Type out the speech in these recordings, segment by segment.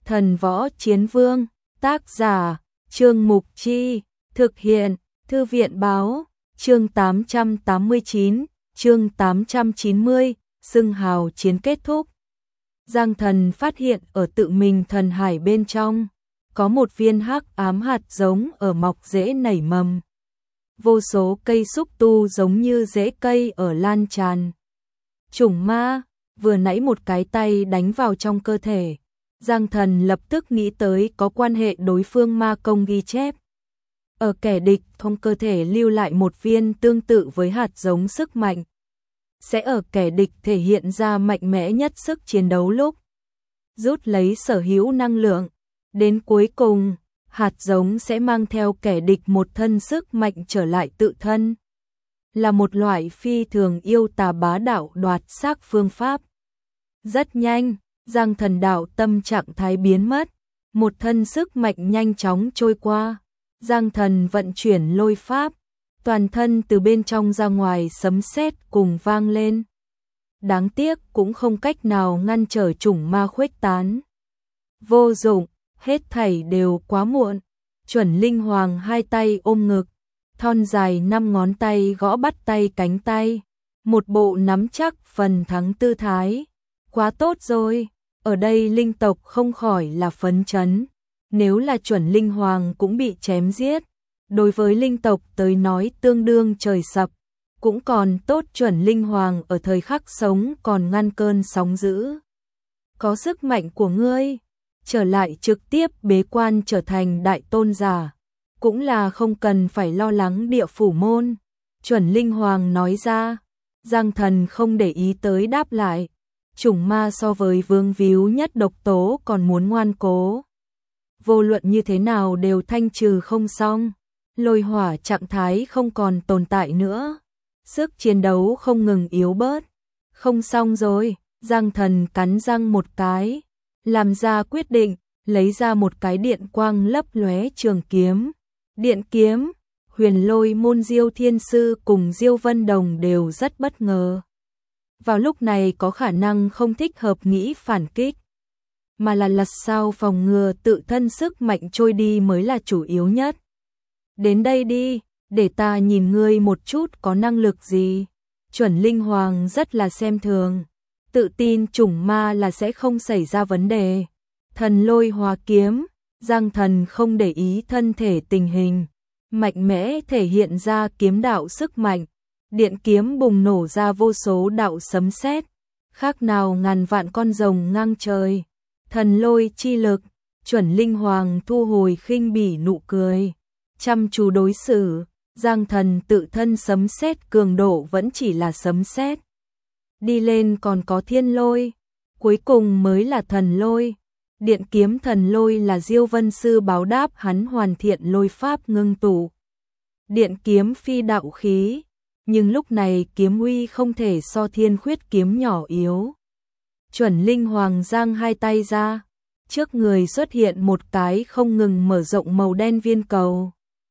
Thần Võ Chiến Vương, tác giả, Trương Mục Chi, thực hiện, Thư viện báo, chương 889, chương 890, xưng hào chiến kết thúc. Giang Thần phát hiện ở tự mình thần hải bên trong, có một viên hắc ám hạt giống ở mọc rễ nảy mầm. Vô số cây xúc tu giống như rễ cây ở lan tràn. Chủng ma, vừa nãy một cái tay đánh vào trong cơ thể. Giang Thần lập tức nghĩ tới có quan hệ đối phương ma công ghi chép. Ở kẻ địch trong cơ thể lưu lại một viên tương tự với hạt giống sức mạnh. Sẽ ở kẻ địch thể hiện ra mạnh mẽ nhất sức chiến đấu lúc rút lấy sở hữu năng lượng. Đến cuối cùng, hạt giống sẽ mang theo kẻ địch một thân sức mạnh trở lại tự thân. Là một loại phi thường yêu tà bá đạo đoạt xác phương pháp. Rất nhanh, Giang Thần đạo tâm trạng thái biến mất, một thân sức mạnh nhanh chóng trôi qua. Giang Thần vận chuyển lôi pháp, toàn thân từ bên trong ra ngoài sấm sét cùng vang lên. Đáng tiếc cũng không cách nào ngăn trở chủng ma khuếch tán. Vô dụng, hết thảy đều quá muộn. Chuẩn Linh Hoàng hai tay ôm ngực, thon dài 5 ngón tay gõ bắt tay cánh tay, một bộ nắm chắc phần thắng tư thái. Quá tốt rồi, ở đây linh tộc không khỏi là phấn chấn. Nếu là Chuẩn Linh Hoàng cũng bị chém giết, đối với linh tộc tới nói tương đương trời sập. Cũng còn tốt Chuẩn Linh Hoàng ở thời khắc sống còn ngăn cơn sóng dữ. Có sức mạnh của ngươi, trở lại trực tiếp bế quan trở thành đại tôn giả, cũng là không cần phải lo lắng địa phủ môn. Chuẩn Linh Hoàng nói ra. Giang Thần không để ý tới đáp lại. Chủng ma so với vương víu nhất độc tố còn muốn ngoan cố. Vô luận như thế nào đều thanh trừ không xong. Lôi hỏa trạng thái không còn tồn tại nữa. Sức chiến đấu không ngừng yếu bớt. Không xong rồi, Giang Thần cắn răng một cái, làm ra quyết định, lấy ra một cái điện quang lấp lóe trường kiếm. Điện kiếm, Huyền Lôi môn Diêu Thiên Sư cùng Diêu Vân Đồng đều rất bất ngờ. Vào lúc này có khả năng không thích hợp nghĩ phản kích, mà là lật sao phòng ngừa tự thân sức mạnh trôi đi mới là chủ yếu nhất. Đến đây đi, để ta nhìn ngươi một chút có năng lực gì. Chuẩn Linh Hoàng rất là xem thường, tự tin chủng ma là sẽ không xảy ra vấn đề. Thần lôi hóa kiếm, Giang Thần không để ý thân thể tình hình, mạnh mẽ thể hiện ra kiếm đạo sức mạnh. Điện kiếm bùng nổ ra vô số đạo sấm sét, khác nào ngàn vạn con rồng ngang trời. Thần lôi chi lực, Chuẩn Linh Hoàng thu hồi khinh bỉ nụ cười, chăm chú đối xử. Giang Thần tự thân sấm sét cường độ vẫn chỉ là sấm sét. Đi lên còn có thiên lôi, cuối cùng mới là thần lôi. Điện kiếm thần lôi là Diêu Vân Sư báo đáp hắn hoàn thiện lôi pháp ngưng tụ. Điện kiếm phi đạo khí, nhưng lúc này kiếm uy không thể so thiên khuyết kiếm nhỏ yếu. Chuẩn Linh Hoàng giang hai tay ra, trước người xuất hiện một cái không ngừng mở rộng màu đen viên cầu.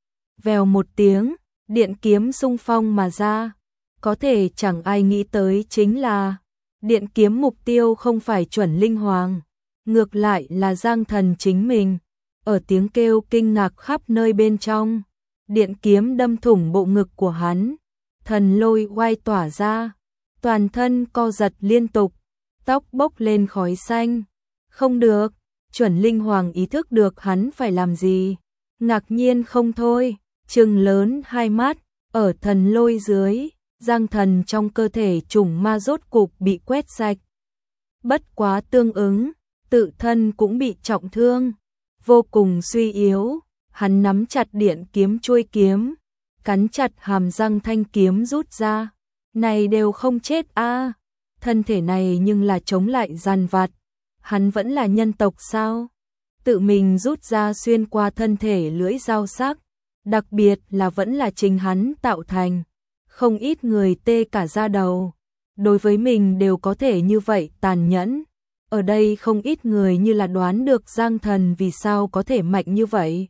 Vèo một tiếng, điện kiếm xung phong mà ra. Có thể chẳng ai nghĩ tới chính là điện kiếm mục tiêu không phải Chuẩn Linh Hoàng, ngược lại là Giang Thần chính mình. Ở tiếng kêu kinh ngạc khắp nơi bên trong, điện kiếm đâm thủng bộ ngực của hắn. Thần lôi oai tỏa ra, toàn thân co giật liên tục, tóc bốc lên khói xanh. Không được, Chuẩn Linh Hoàng ý thức được hắn phải làm gì, ngạc nhiên không thôi, trừng lớn hai mắt. Ở thần lôi dưới, Giang Thần trong cơ thể chủng ma rốt cục bị quét sạch. Bất quá tương ứng, tự thân cũng bị trọng thương, vô cùng suy yếu. Hắn nắm chặt điện kiếm chuôi kiếm, cắn chặt hàm răng thanh kiếm rút ra. Này đều không chết a, thân thể này nhưng là chống lại giàn vặt. Hắn vẫn là nhân tộc sao? Tự mình rút ra xuyên qua thân thể lưỡi dao sắc, đặc biệt là vẫn là chính hắn tạo thành. Không ít người tê cả da đầu, đối với mình đều có thể như vậy tàn nhẫn. Ở đây không ít người như là đoán được Giang Thần vì sao có thể mạnh như vậy.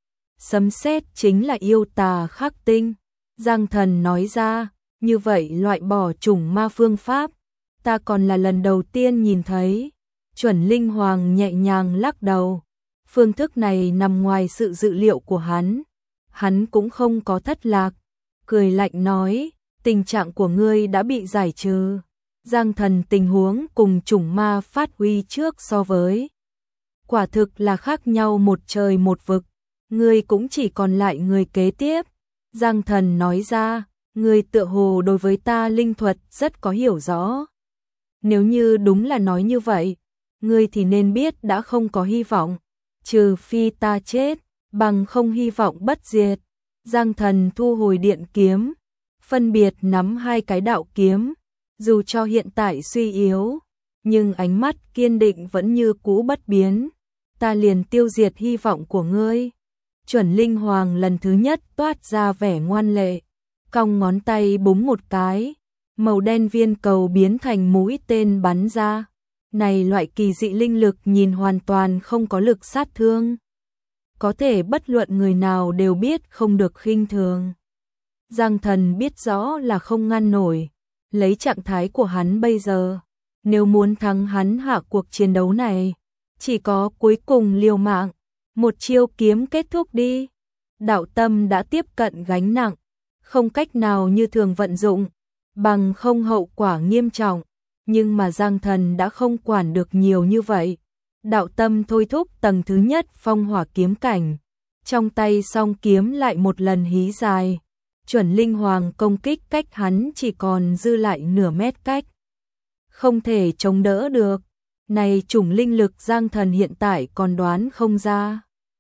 Sấm sét chính là yêu tà khắc tinh. Giang Thần nói ra, như vậy loại bỏ chủng ma phương pháp, ta còn là lần đầu tiên nhìn thấy. Chuẩn Linh Hoàng nhẹ nhàng lắc đầu. Phương thức này nằm ngoài sự dự liệu của hắn. Hắn cũng không có thất lạc. Cười lạnh nói, tình trạng của ngươi đã bị giải trừ. Giang Thần tình huống cùng chủng ma phát huy trước so với. Quả thực là khác nhau một trời một vực. Ngươi cũng chỉ còn lại người kế tiếp. Giang Thần nói ra, ngươi tựa hồ đối với ta linh thuật rất có hiểu rõ. Nếu như đúng là nói như vậy, ngươi thì nên biết đã không có hy vọng. Trừ phi ta chết, bằng không hy vọng bất diệt. Giang Thần thu hồi điện kiếm, phân biệt nắm hai cái đạo kiếm, dù cho hiện tại suy yếu, nhưng ánh mắt kiên định vẫn như cũ bất biến. Ta liền tiêu diệt hy vọng của ngươi. Chuẩn Linh Hoàng lần thứ nhất toát ra vẻ ngoan lệ, cong ngón tay búng một cái, màu đen viên cầu biến thành mũi tên bắn ra. Này loại kỳ dị linh lực nhìn hoàn toàn không có lực sát thương. Có thể bất luận người nào đều biết không được khinh thường. Giang Thần biết rõ là không ngăn nổi, lấy trạng thái của hắn bây giờ, nếu muốn thắng hắn hạ cuộc chiến đấu này, chỉ có cuối cùng liều mạng, một chiêu kiếm kết thúc đi. Đạo tâm đã tiếp cận gánh nặng, không cách nào như thường vận dụng, bằng không hậu quả nghiêm trọng, nhưng mà Giang Thần đã không quản được nhiều như vậy. Đạo tâm thôi thúc tầng thứ nhất phong hỏa kiếm cảnh, trong tay song kiếm lại một lần hí dài. Chuẩn Linh Hoàng công kích cách hắn chỉ còn dư lại nửa mét cách, không thể chống đỡ được. Này chủng linh lực Giang Thần hiện tại còn đoán không ra.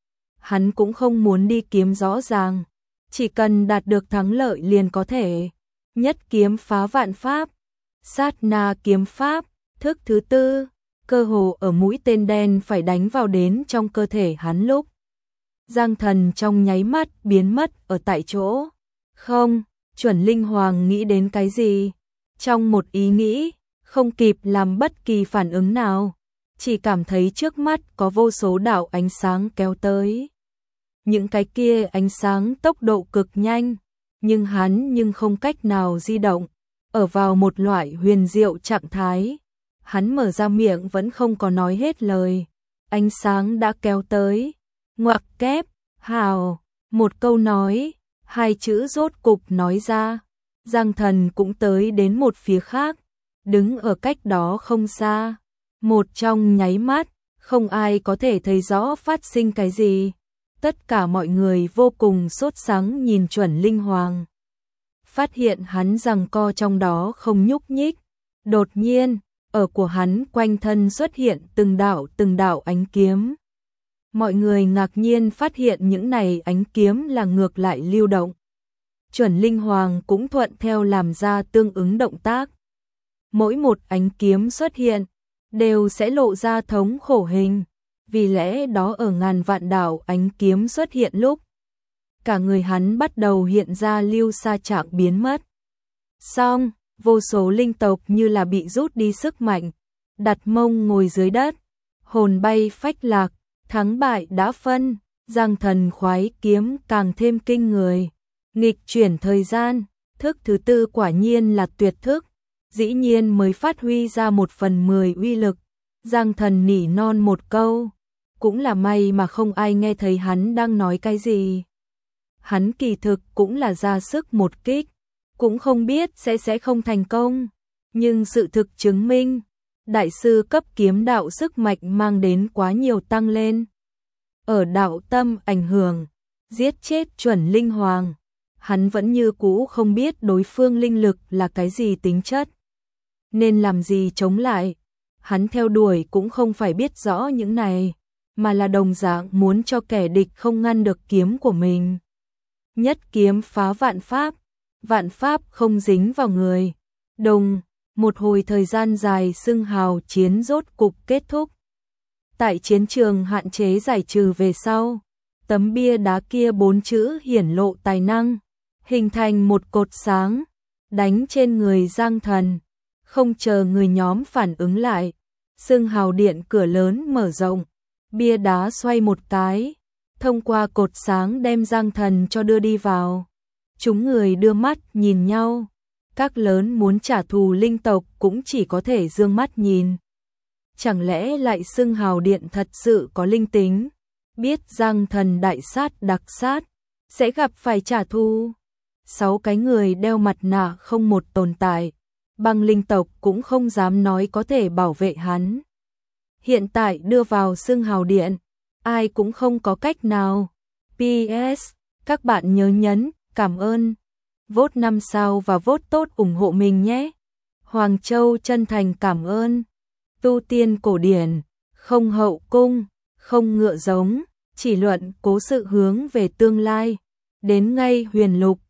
Hắn cũng không muốn đi kiếm rõ ràng, chỉ cần đạt được thắng lợi liền có thể. Nhất kiếm phá vạn pháp, sát na kiếm pháp, thức thứ tư, cơ hồ ở mũi tên đen phải đánh vào đến trong cơ thể hắn lúc. Giang Thần trong nháy mắt biến mất ở tại chỗ. Không, Chuẩn Linh Hoàng nghĩ đến cái gì? Trong một ý nghĩ, không kịp làm bất kỳ phản ứng nào, chỉ cảm thấy trước mắt có vô số đạo ánh sáng kéo tới. Những cái kia ánh sáng tốc độ cực nhanh, nhưng hắn không cách nào di động, ở vào một loại huyền diệu trạng thái. Hắn mở ra miệng vẫn không có nói hết lời, ánh sáng đã kéo tới. Ngoặc kép, hào, một câu nói, hai chữ rốt cục nói ra. Giang Thần cũng tới đến một phía khác, đứng ở cách đó không xa. Một trong nháy mắt, không ai có thể thấy rõ phát sinh cái gì. Tất cả mọi người vô cùng sốt sắng nhìn Chuẩn Linh Hoàng. Phát hiện hắn giằng co trong đó không nhúc nhích. Đột nhiên, ở của hắn quanh thân xuất hiện từng đạo ánh kiếm. Mọi người ngạc nhiên phát hiện những này ánh kiếm là ngược lại lưu động. Chuẩn Linh Hoàng cũng thuận theo làm ra tương ứng động tác. Mỗi một ánh kiếm xuất hiện, đều sẽ lộ ra thống khổ hình. Vì lẽ đó ở ngàn vạn đạo ánh kiếm xuất hiện lúc, cả người hắn bắt đầu hiện ra lưu sa trạng biến mất. Xong, vô số linh tộc như là bị rút đi sức mạnh, đặt mông ngồi dưới đất, hồn bay phách lạc, thắng bại đã phân. Giang Thần khoái kiếm càng thêm kinh người. Nghịch chuyển thời gian, thức thứ tư quả nhiên là tuyệt thức, dĩ nhiên mới phát huy ra 1/10 uy lực. Giang Thần nỉ non một câu, cũng là may mà không ai nghe thấy hắn đang nói cái gì. Hắn kỳ thực cũng là ra sức một kích, cũng không biết sẽ không thành công, nhưng sự thực chứng minh, đại sư cấp kiếm đạo sức mạnh mang đến quá nhiều tăng lên. Ở đạo tâm ảnh hưởng, giết chết Chuẩn Linh Hoàng, hắn vẫn như cũ không biết đối phương linh lực là cái gì tính chất, nên làm gì chống lại. Hắn theo đuổi cũng không phải biết rõ những này, mà là đồng dạng muốn cho kẻ địch không ngăn được kiếm của mình. Nhất kiếm phá vạn pháp không dính vào người. Đồng, một hồi thời gian dài xưng hào chiến rốt cục kết thúc. Tại chiến trường hạn chế giải trừ về sau, tấm bia đá kia 4 chữ hiển lộ tài năng, hình thành một cột sáng, đánh trên người Giang Thần. Không chờ người nhóm phản ứng lại, xưng hào điện cửa lớn mở rộng, bia đá xoay một cái, thông qua cột sáng đem Giang Thần cho đưa đi vào. Chúng người đưa mắt nhìn nhau, các lớn muốn trả thù linh tộc cũng chỉ có thể dương mắt nhìn. chẳng lẽ lại xưng hào điện thật sự có linh tính, biết rằng thần đại sát đặc sát, sẽ gặp phải trả thù. 6 cái người đeo mặt nạ không một tồn tại, băng linh tộc cũng không dám nói có thể bảo vệ hắn. Hiện tại đưa vào xưng hào điện, ai cũng không có cách nào. PS, các bạn nhớ nhấn, cảm ơn, vote 5 sao và vote tốt ủng hộ mình nhé. Hoàng Châu chân thành cảm ơn. Tu tiên cổ điển, không hậu cung, không ngựa giống, chỉ luận cố sự hướng về tương lai. Đến ngay huyền lục,